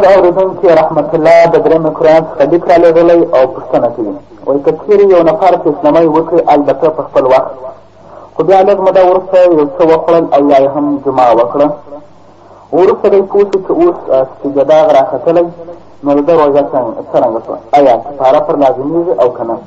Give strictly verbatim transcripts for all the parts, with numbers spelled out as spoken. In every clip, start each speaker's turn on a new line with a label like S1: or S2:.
S1: اورېدونکي رحمت الله د درېیمې قرآن څخه لیک رالېږلی او پوښتنه کوي، وایي که چېرې یو نفر پیشنمۍ وکړي البته په خپل وخت، خو بیا لږ موده وروسته یو څه وخوړل او یا یې هم جماع وکړه، وروسته دی پوه شو چې اوس سجده هغه راختلی، نو د ده روژه څرنګه شوه؟ آیا کفاره پر لازمیږي او که نه؟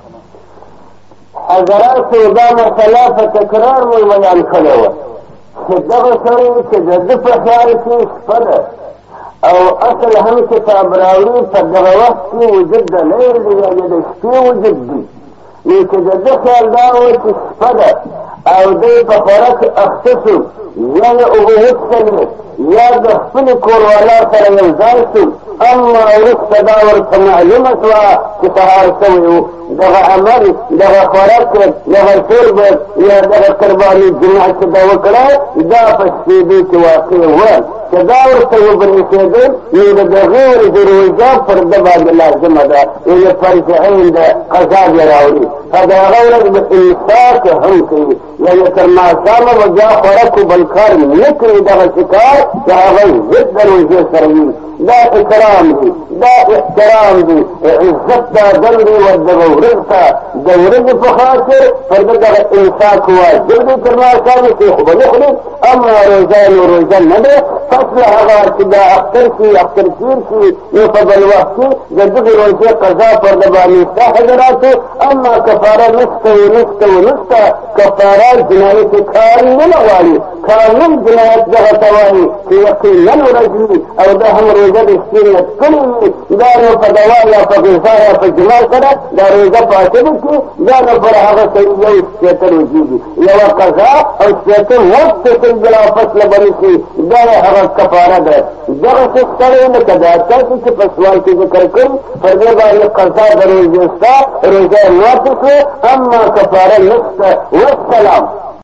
S2: حضراتو دا مسله په تکرار مو بیان کړې وه چې دغه سړی چې د ده په خیال کې شپه ده او اصل هم کتاب راوړي په دغه وخت کې وجود د لیل دی یا د شپې وجود دی، نو چې د ده خیال دا و چې شپه ده او دی په خوراک اخته شو یا یې اوبه وڅښلې یا د خپلې کوروالا سره یو ځای شو، اما وروسته دا ورته معلومه شوه چې سهار شوی و، دغه عمل دغه خوراک دغه شرب یا دغه قرباني جماع چې دا وکړه دا په شپېدو کې واقع وه چې دا ورته وبرېښېدل، نو د دغې ورځې روژه پر ده باندې لازمه ده، یعنې فرض عین ده، قضا بې راوړي، په د هغه ورځ به امساک هم کوي، یعنې تر ماښامه به بیا خوراک و بل کار نه کوي، دغسې کار چې هغه ضد د روژې سره وي. دا اکرام دی، دا احترام دی، عزت دا دل دی و دغه ورځ ته د ورځې په خاطر پر ده دغه امساک واجب دی، تر ماښامه کې خو به نه خوري، اما روژه نو روژه نه دی، پس له هغه چې دا اختر شي اختر تېر شي نو په بل وخت کې د دغې روژې قضا پر ده باندې شته حضراتو، اما کفاره نشته و نشته و نشته، کفاره جنایت کامل غواړي، کامل جنایت دغه ته وایي چې یقینا ورځ وي او دا هم روژه د شپې نیت کړې وي، دا نو په دوا یا په غذا یا په جماع سره دا روژه فاسده کړي، دا نو پر هغه سړي یو شپېته روژې دي، یوه قضا او شپېته وخت چې بلا فصله به نشي، دا هغه کفاره ده. دغسې سړی لکه دا تاسو چې په سوال کې ذکر کړي پر دې باندې قضا د روژې شته، روژه یې ماته شوه، اما کفاره نشته. والسلام.